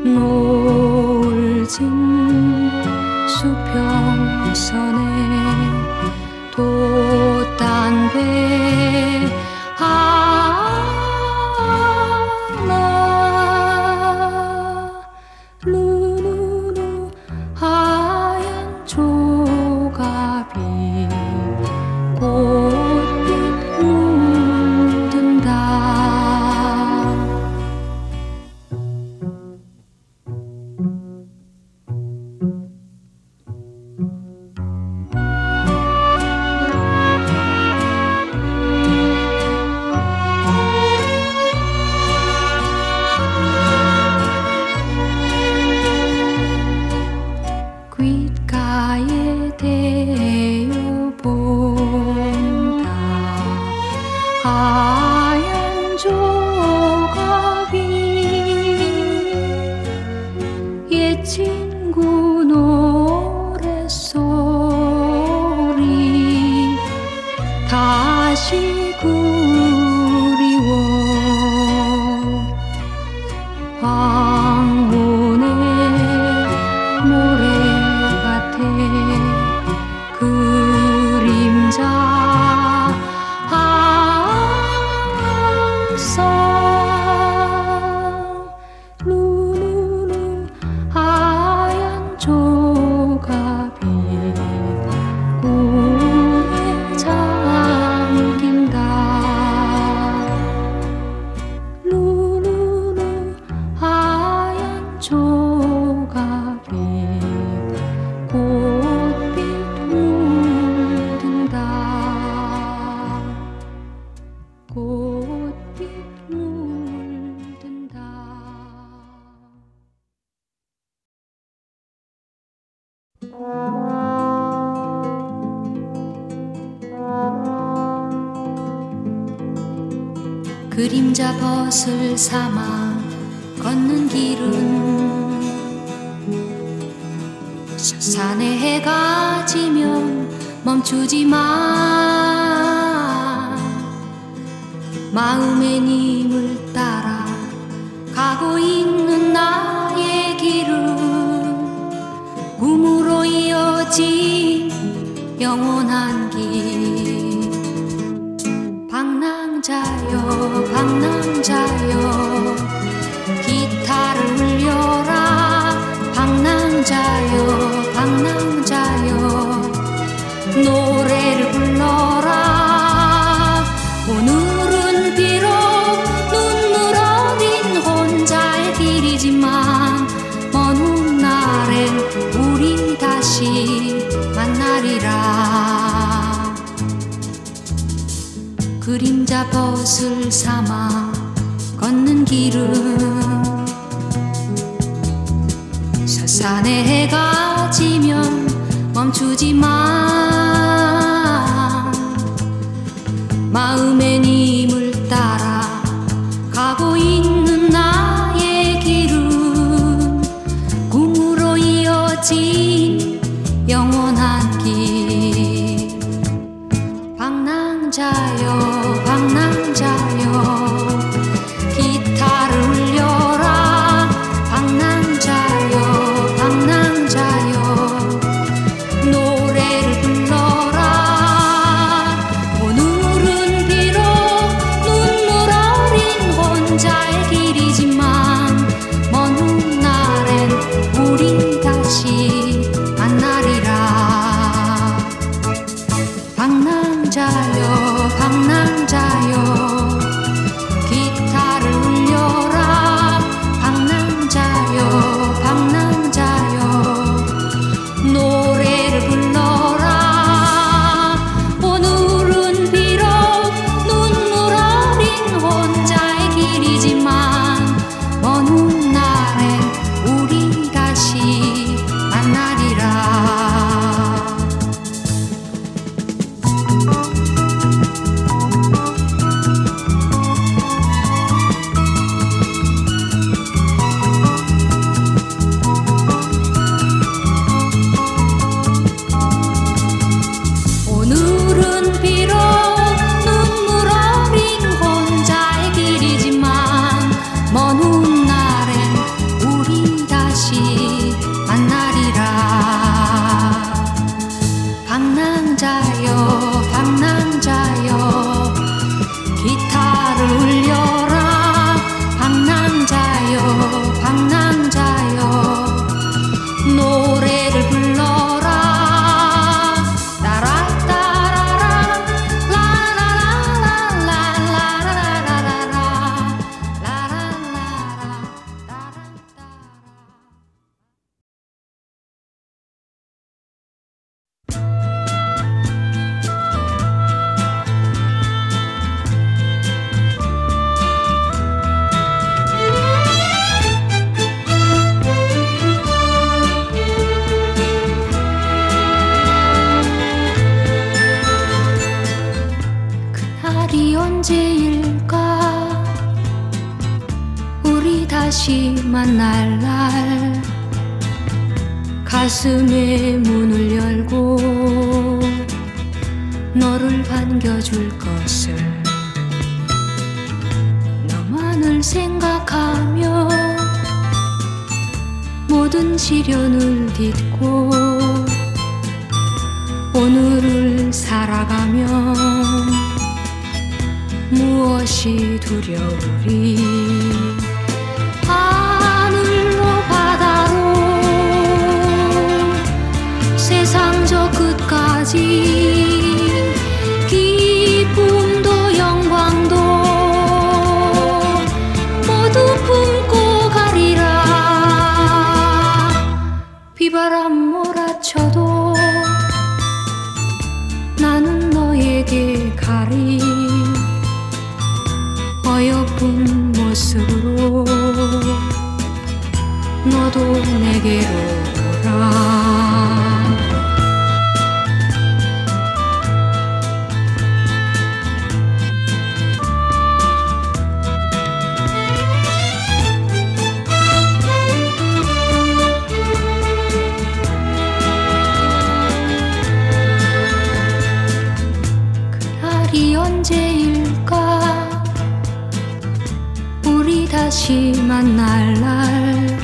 노을진 수평선에 돛단배 하나 루루루 하얀 조갑이 꽃빛 물든다. 귓가에 대어본다. 하얀 조각이 옛 친구 노랫소리 다시 그리워. 황혼의 모래밭에 그림자 한쌍 루루루 하얀 조각이 꿈에 잠긴다. 루루루 하얀 조각이 꽃빛 물든다. 꽃빛 물든다. 그림자 벗을 삼아 걷는 길은 산에 해가 지면 멈추지 마. 마음의 님을 따라 가고 있는 나의 길은 꿈으로 이어진 영원한 길. 방랑자여 방랑자여 기타를 울려라. 방랑자여 방랑자여 노래를 불러라. 오늘은 비록 눈물 어린 혼자의 길이지만 먼 훗날엔 우리 다시 만나리라. 그림자 벗을 삼아 걷는 길은 산에 해가 지면 멈추지 마. 마음의 님을 따라 가고 있는 나의 길은 꿈으로 이어진 영원한 길. 방랑자여 방랑자여 기타를 울려라. 방랑자여 방랑자여 노래를 불러라. 오늘은 비록 눈물 어린 혼자의 길이지만 먼 훗날엔 우리 다시 만나리라. 방랑자여 가슴에 문을 열고 너를 반겨줄 것을 너만을 생각하며 모든 시련을 딛고 오늘을 살아가면 무엇이 두려우리. 하늘로 바다로 세상 저 끝까지 기쁨도 영광도 모두 품고 가리라. 비바람 몰아쳐도 나는 너에게 가리. 어여쁜 모습으로 너도 내게로 오라. 그날이 언제일까? 우리 다시 만날 날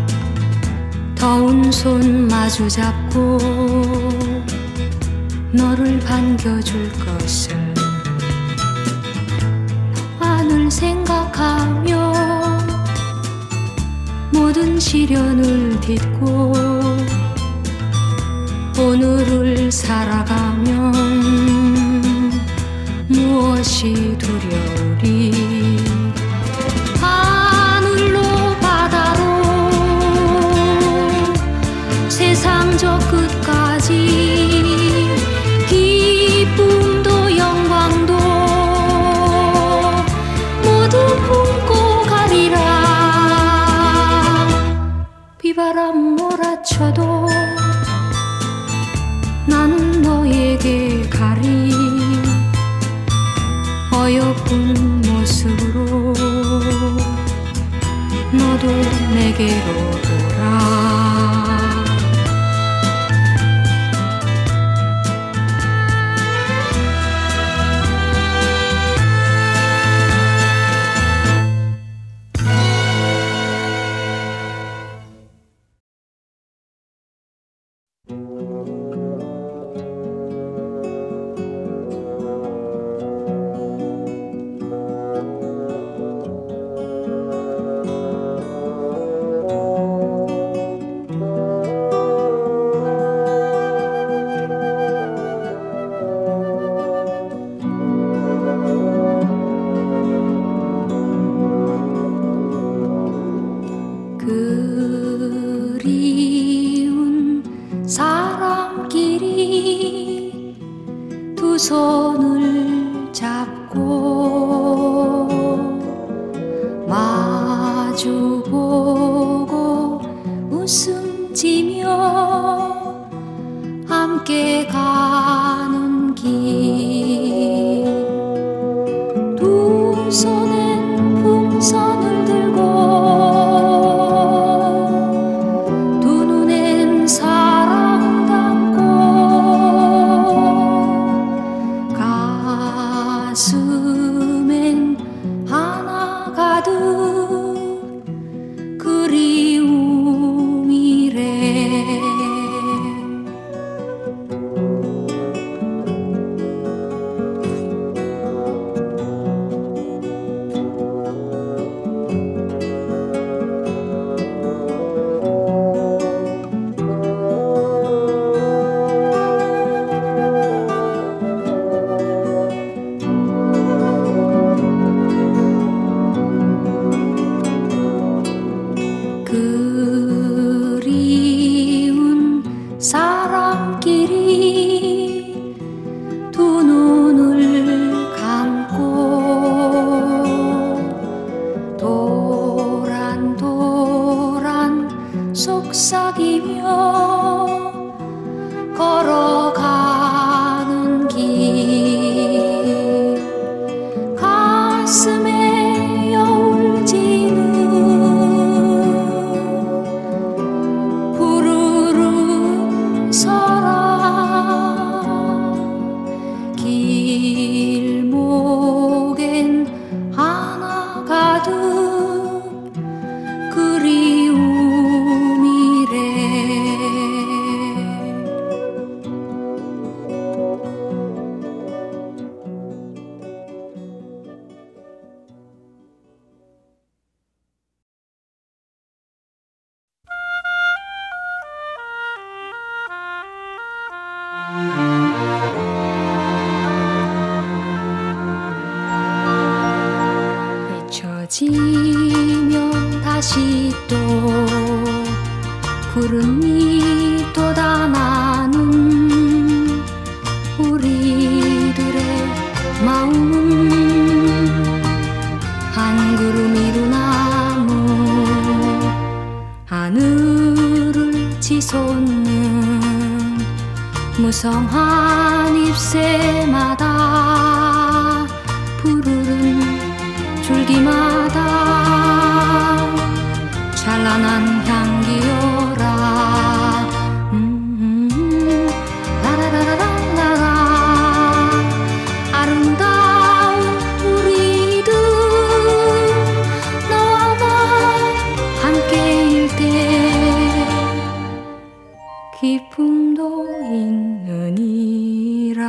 더운 손 마주 잡고 너를 반겨줄 것을 너만을 생각하며 모든 시련을 딛고 오늘을 살아가면 무엇이 두려우리. 하늘로 바다로 세상 저 끝까지 기쁨도 영광도 모두 품고 가리라. 비바람 몰아쳐도 나는 너에게 가리. 어여쁜 모습으로 너도 내게로 오라. 그리운 사람끼리 두 손을 잡고 마주보고 웃음 지며 함께 가는 길. 두 손엔 풍선을 들고 가슴엔 하나 가득 그리움이래. 그리운 사람끼리 두 눈을 감고 도란도란 속삭이며 걸어가는 길. 가슴에 여울 지는 부르르 다시 또 구름이 돋아나는 우리들의 마음은 한 구름 이루나무 하늘을 치솟는 무성한 잎새마다 푸르른 줄기마다 찬란한 향기여라. 라라라라라라. 아름다운 우리들 너와 나 함께일 때 기쁨도 있느니라.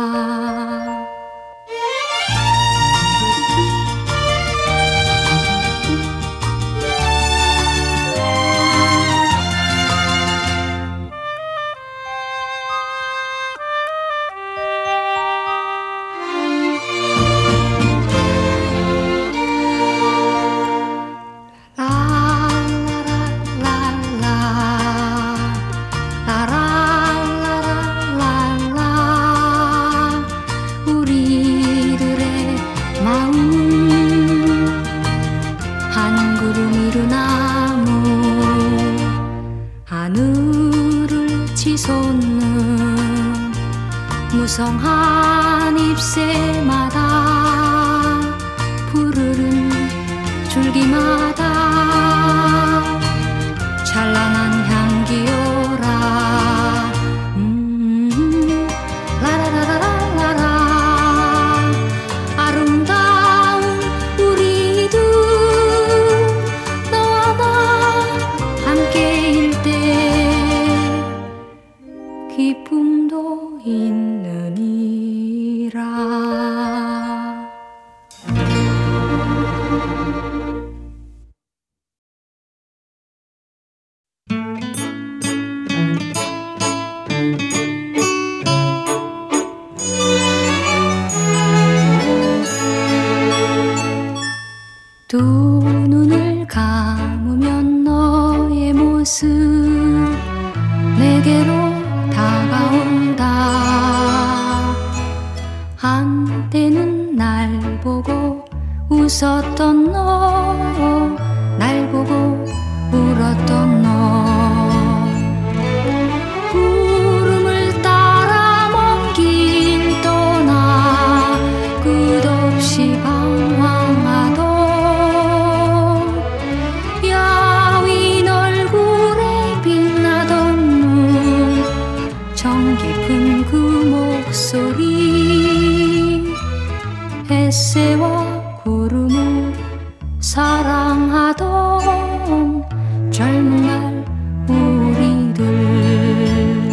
무성한 잎새마다 푸르른 줄기마다 찬란한 향기여라. 라라라라라라. 아름다운 우리들 너와 나 함께일 때 기쁨도 있느니라. 두 눈을 감으면 너의 모습 내게로 다가온다. 한때는 날 보고 웃었던 너, 날 보고 울었던 너, 구름을 따라 먼 길 떠나 끝없이 방황하던 야윈 얼굴에 빛나던 눈, 정 깊은 그 목소리, 햇새와 구름을 사랑하던 젊은 날 우리들.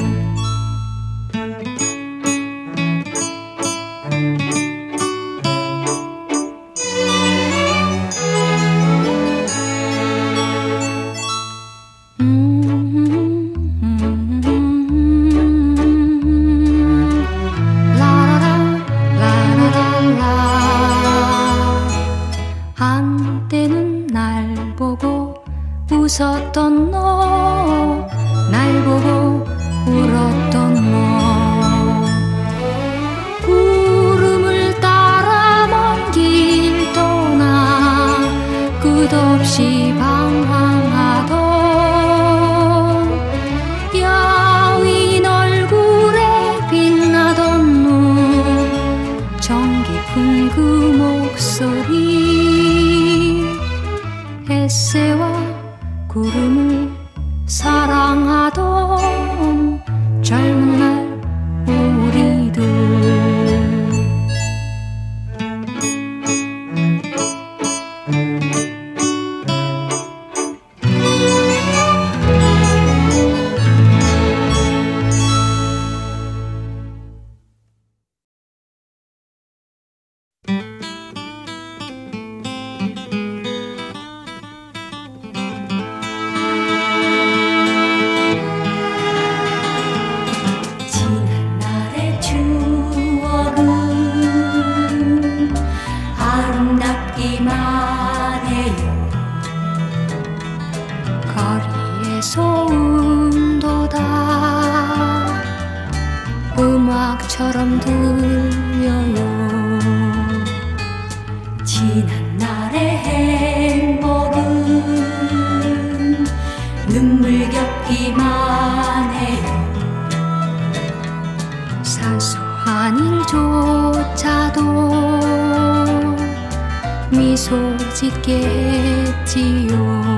한때는 날 보고 웃었던 너, 날 보고 울었던 너, 구름을 따라 먼 길 떠나 끝없이 방황하던 야윈 얼굴에 빛나던 눈, 정 깊은 그 목소리, 햇새와 구름을 사랑하던 젊은 날 우리들. 소음도다 음악처럼 들려요. 지난 날의 행복은 눈물겹기만 해요. 사소한 일조차도 미소 짓게 했지요.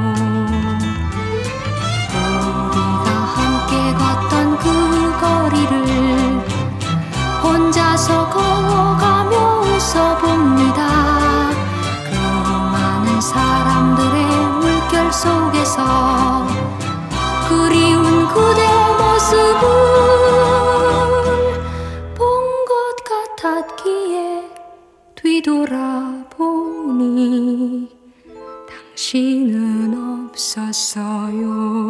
우리가 함께 걷던 그 거리를 혼자서 걸어가며 웃어봅니다. 그 많은 사람들의 물결 속에서 그리운 그대 모습을 본 것 같았기에 뒤돌아보니 당신은 없었어요.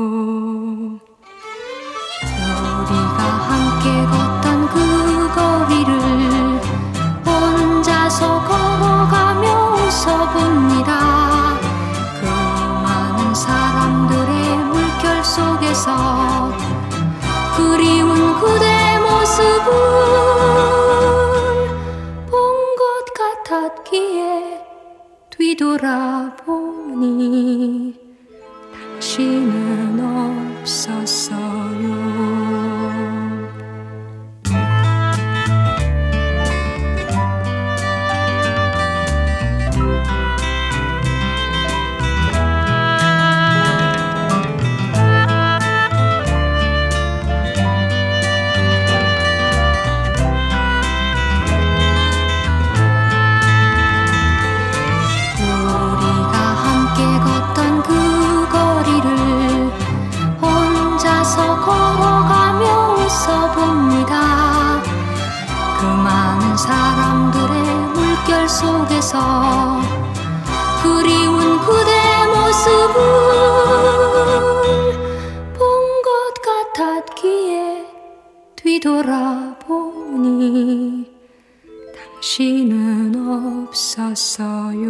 우리가 함께 걷던 그 거리를 혼자서 걸어가며 웃어봅니다. 그 많은 사람들의 물결 속에서 그리운 그대 모습을 본 것 같았기에 뒤돌아보니 당신은 없었어요. 사람들의 물결 속에서 그리운 그대 모습을 본 것 같았기에 뒤돌아보니 당신은 없었어요.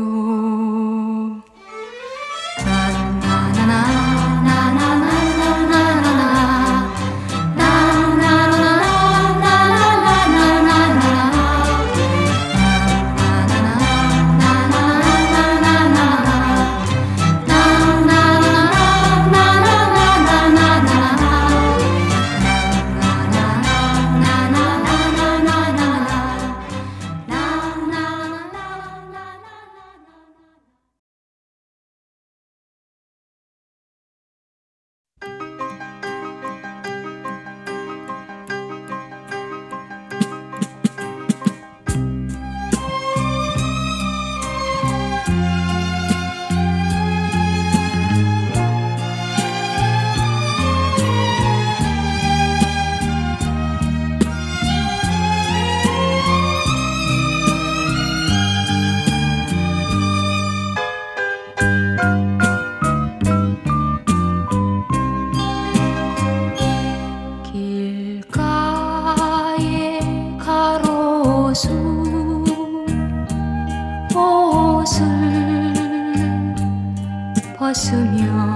옷을 벗으며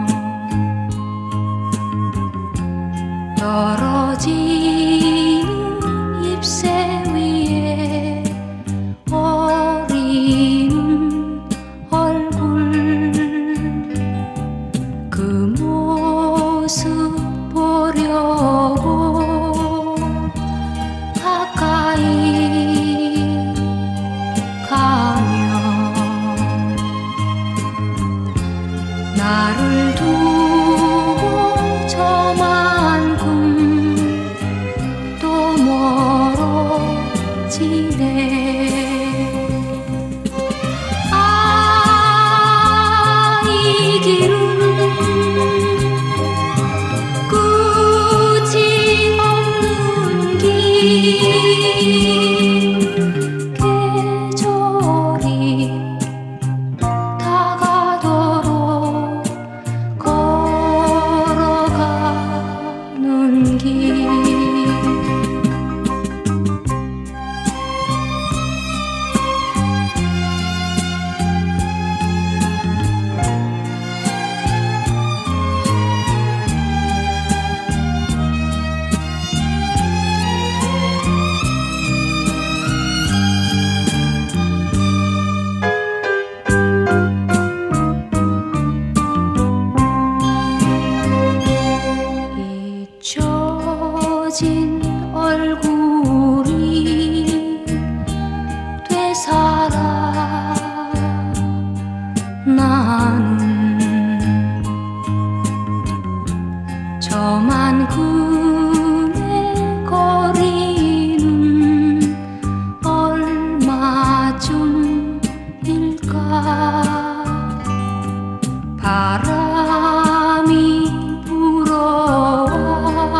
떨어지는 잎새 위에 어린 얼굴 그 모습 보려고 가까이 가면 나를 두고 저만큼 또 멀어지네. 아, 이 길은 저만 그의 거리는 얼마쯤일까. 바람이 불어와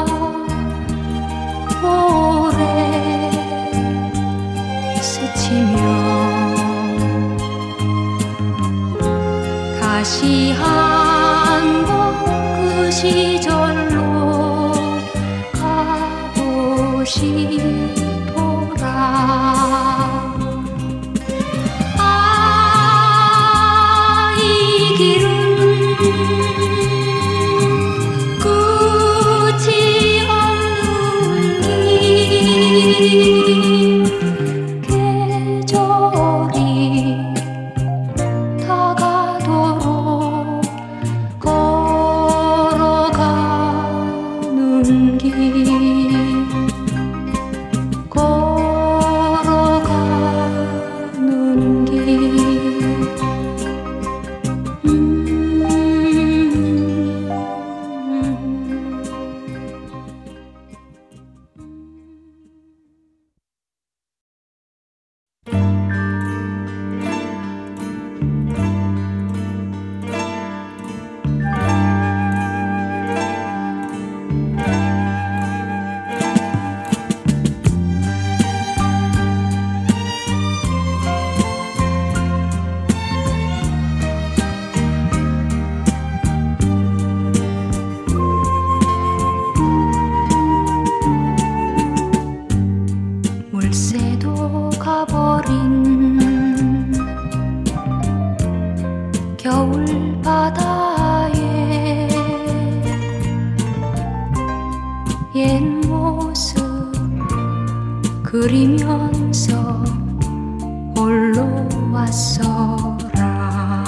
오래 스치며 다시 한번 그 시절로 가고 싶어라. 아, 이 길은 끝이 없는 길. 계절이 다가도록 걸어가는 길. 걸어가는 길. 물새도 가버린 겨울 바다에 옛 모습 그리면서 홀로 왔어라.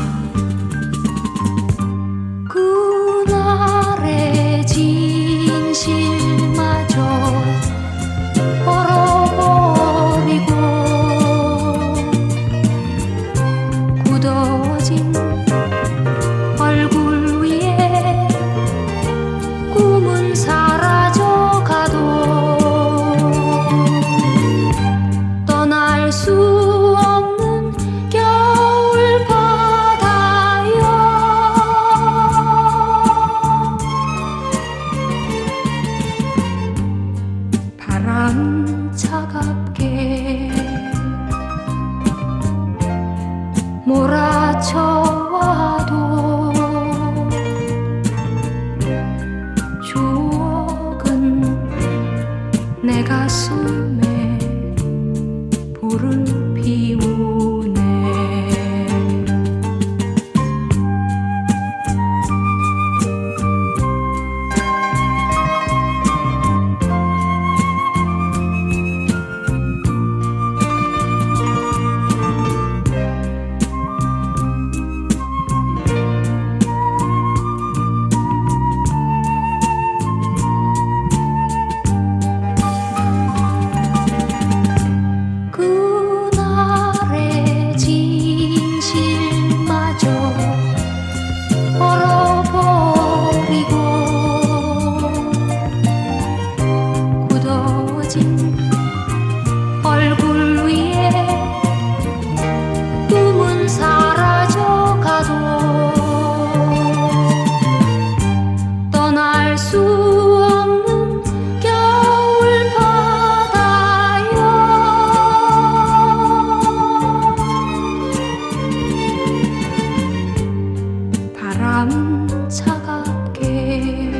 그날의 진실마저 얼어버리고 굳어진 얼굴 위에 꿈은 사라져가도 떠날 수 없는 겨울 바다여. 바람 차갑게 몰아쳐와도 추억은 내 가슴에 불을 피우네. 그날의 진실마저 얼어버리고 굳어진 얼굴 위에 꿈은 사라져가도 떠날 수 없는 겨울 바다여. 바람 차갑게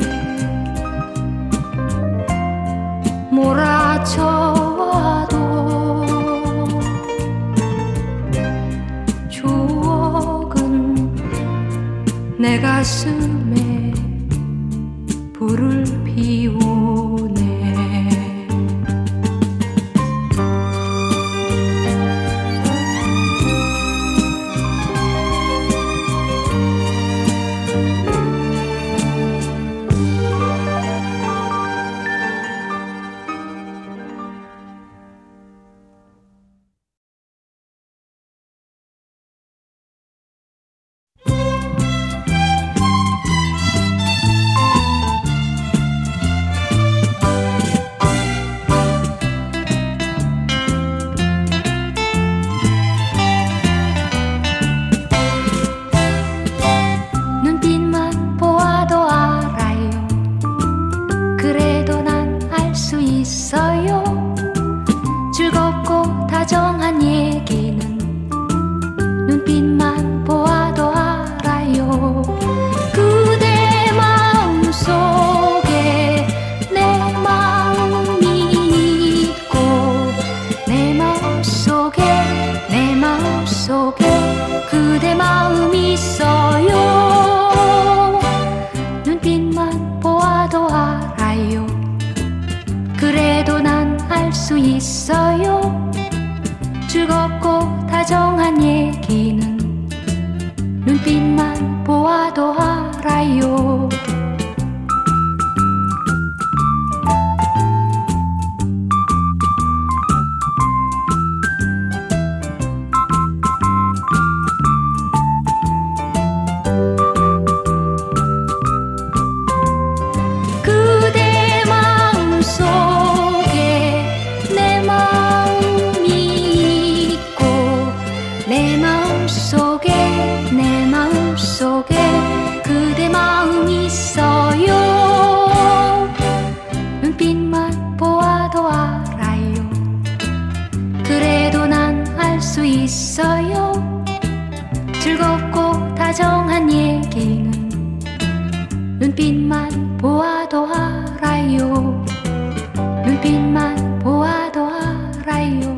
몰아쳐와도 추억은 내 가슴에 불을 피우네. 눈빛만 보아도 알아요. 눈빛만 보아도 알아요.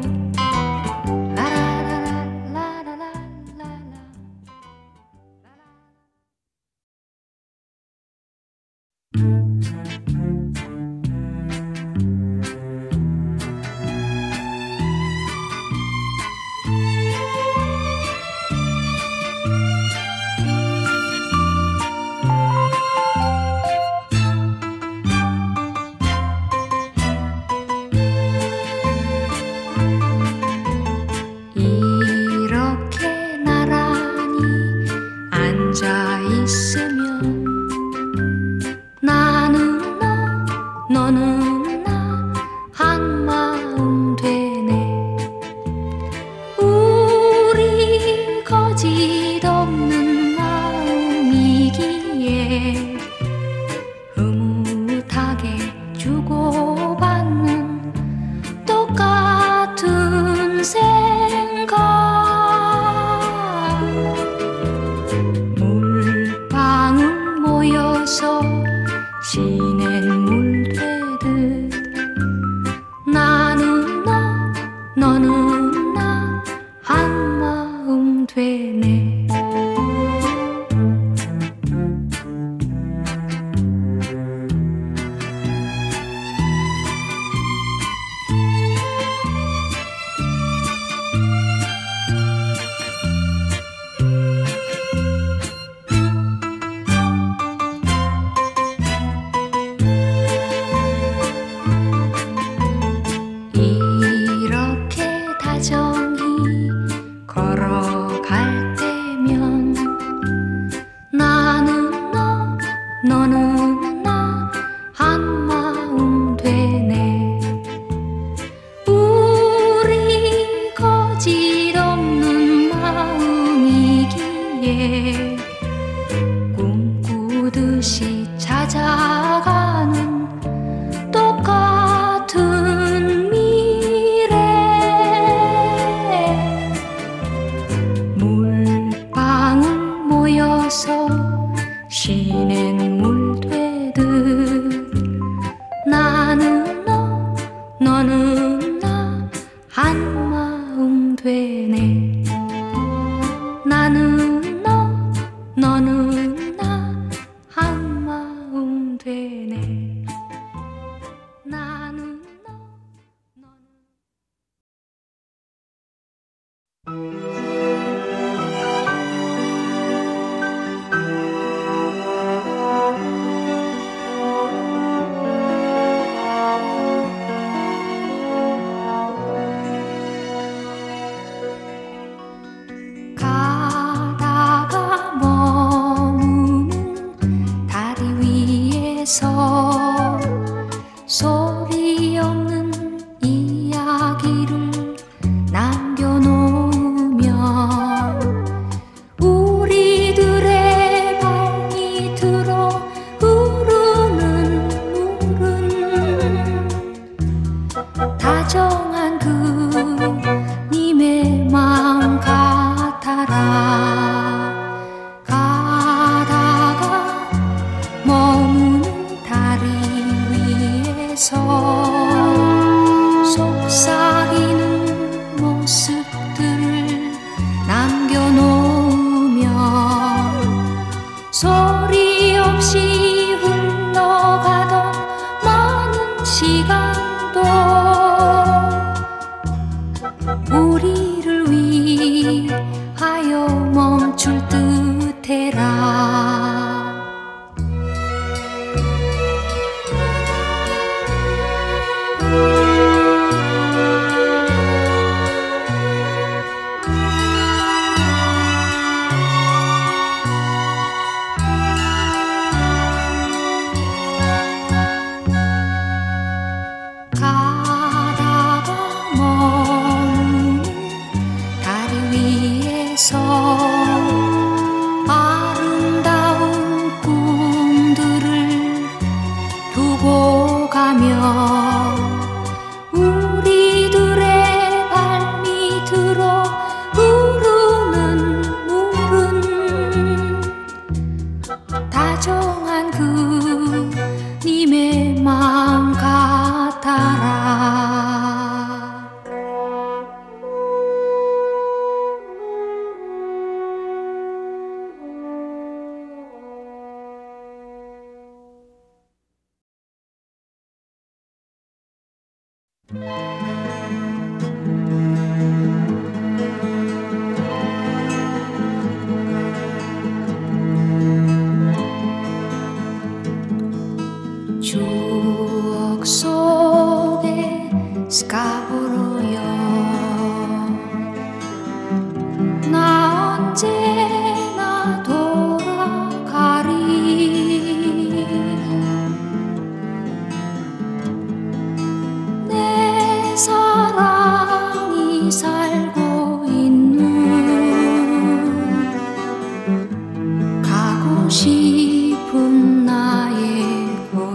이렇게 나란히 앉아 있으면 나는 너, 너는 나 한마음 되네. 우리 거짓 없는 마음이기에 흐뭇하게 주고받는 똑같은 생각. 물방울 모여서 시냇물 되듯 나는 너, 너는 나 한마음 되네. 이렇게 다정히 걸어갈 때면 나는 너, 너는 나 한마음 되네. 우리 거짓 없는 마음이기에 꿈꾸듯이 찾아가는 똑같은 미래. 물방울 모여서 시냇물 되듯 나는 너, 너는 나 한마음 되네. 나는 너, 너는 나 한마음 되네. 나는 너, 너는 가다가 머무는 다리 위에서 소리 없는 이야기를 남겨놓으면 우리들의 발밑으로 흐르는 물은 다정한 그님의 마음 같아라. 가다가 머무는 다리 위에서 속삭이는 모습들을 남겨놓으면 소리 없이 흘러가던 많은 시간도 우리를 위하여 멈출 듯해라. 가다가 머무는 다리 위에서 아름다운 꿈들을 두고 가며 우리들의 발밑으로 흐르는 물은 다정한 그 추억 속에 스카보로요 나 언제나 돌아가리 내 사랑이 살고 있는 가고 싶은 나의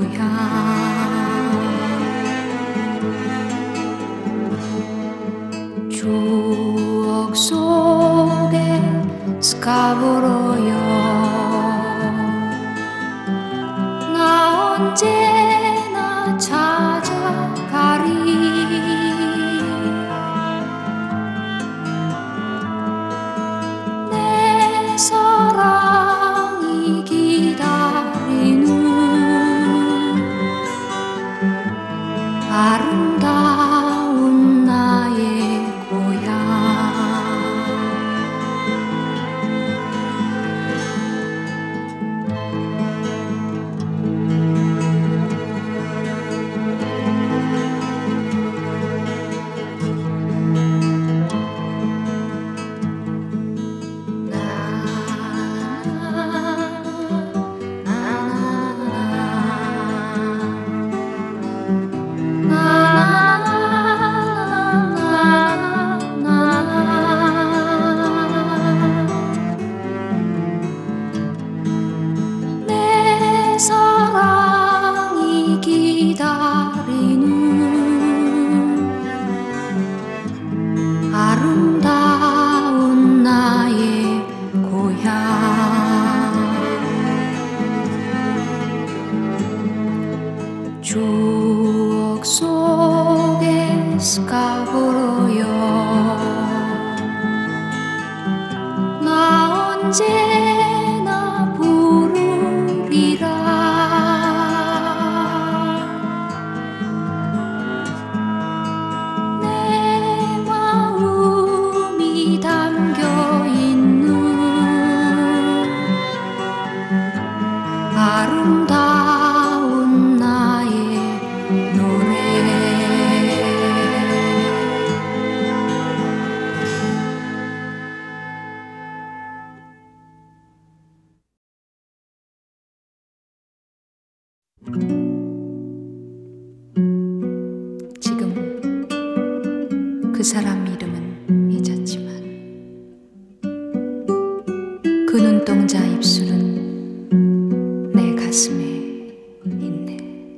추억 속에 스카보로요 나 언제나 찾아가리 내 사랑이 기다리는 아름다운 나의 고향 내 사랑이 기다리는 아름다운 나의 고향 추억 속에 스카보로요 나 언제나 부르리라 내 마음이 담겨있는 아름다운 나의 노래 지금 그 사람 이름은 잊었지만 그 눈동자 입술은 내 가슴에 있네.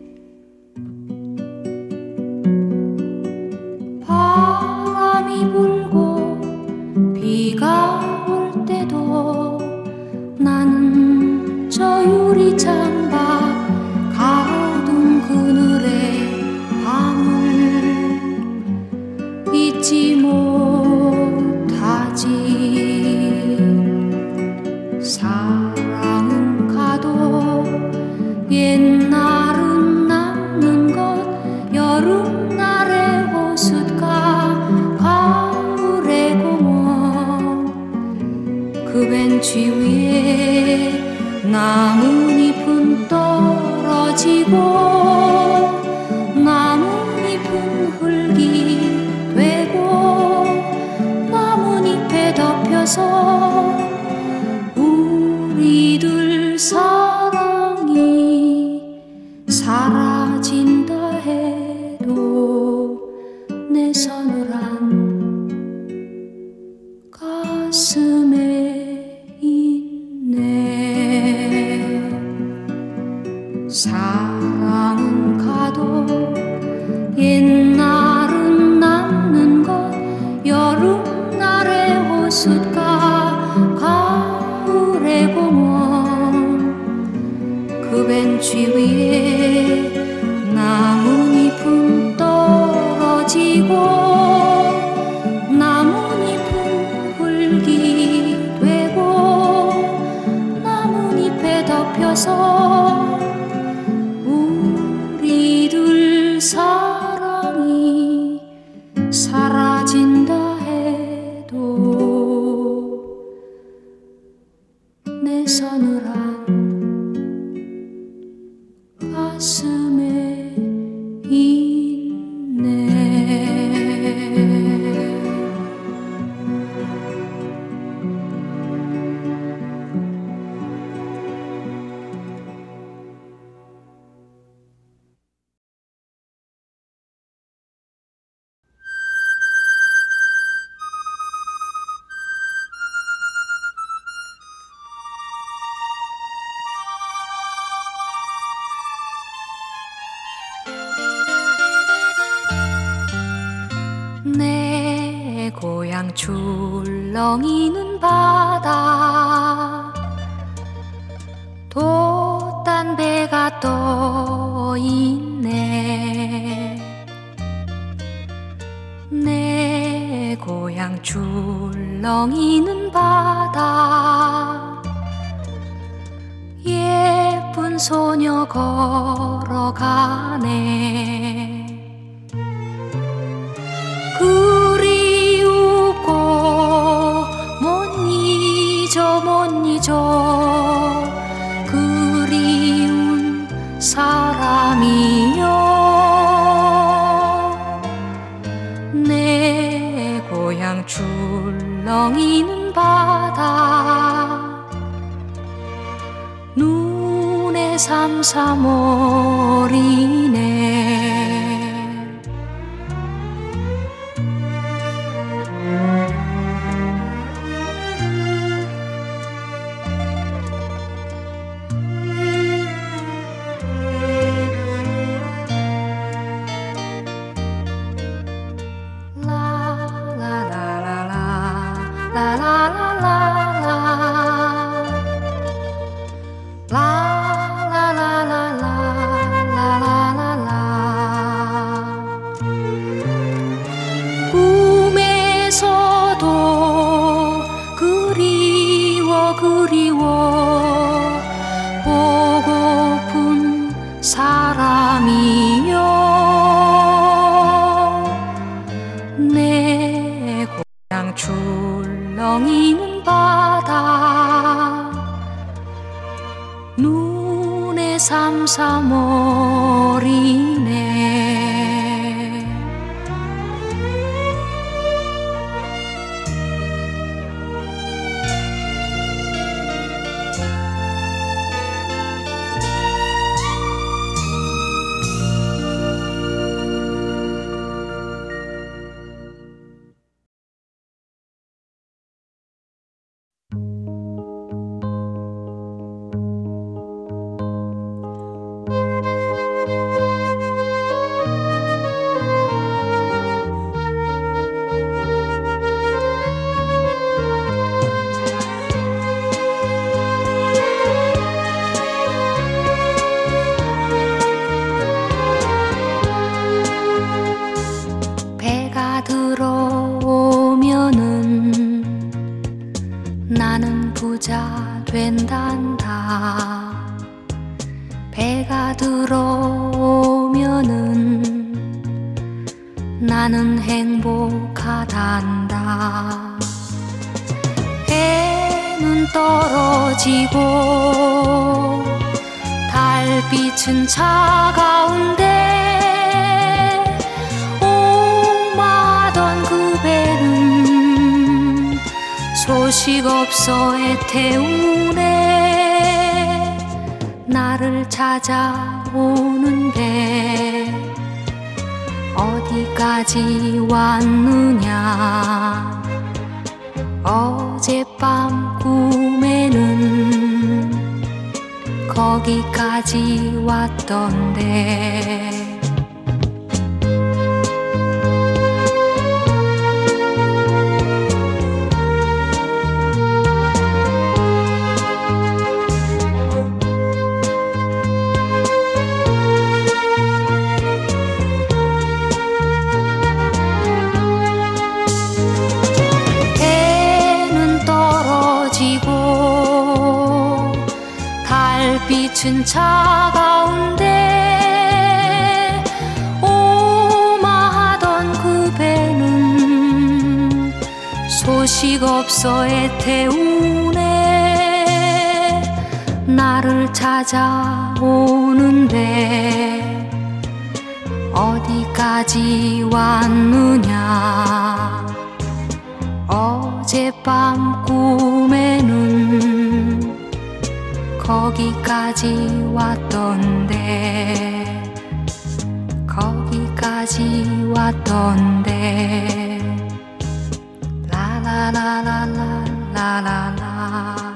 바람이 불고 비가 올 때도 나는 저 유리창밖 가로등 그늘의 밤을 잊지 못하지. 사랑은 가도 옛날은 남는 것 여름날의 호숫가 가을의 공원 그 벤치 위에 나뭇잎은 떨어지고 나뭇잎은 흙이 되고 나뭇잎에 덮여서 우리들 사랑이 사라진다 해도 내 서늘한 가슴에 있네. 사랑은 가도 옛날은 남는 것 여름날의 호숫가 가을의 공원 그 벤치 위에 나뭇잎은 떨어지고 나뭇잎은 흙이 되고 나뭇잎에 덮여서 우리들 사랑이 가슴에 있네. 내 고향 출렁이는 바다 돛단배가 떠있네. 내 고향 출렁이는 바다 예쁜 소녀 걸어가네. 그리우고 못 잊어 그리운 사람이여. 내 고향 출렁이는 바다 눈에 삼삼어리네. 꿈에서도 그리워 보고픈 사람이여. 내 고향 출렁이는 바다 눈에 삼삼어리네. 나는 부자 된단다. 배가 들어오면은 나는 행복하단다. 해는 떨어지고 달빛은 차가운데 오마던 그 배는 소식 없어 애태우네. 나를 찾아오는데 어디까지 왔느냐. 어젯밤 꿈에는 거기까지 왔던데. 달빛은 차가운데 오마하던 그 배는 소식 없어 애태우네. 나를 찾아 오는데 어디까지 왔느냐. 어젯밤 꿈에는 거기까지 왔던데, 거기까지 왔던데. 라라라라라라라라.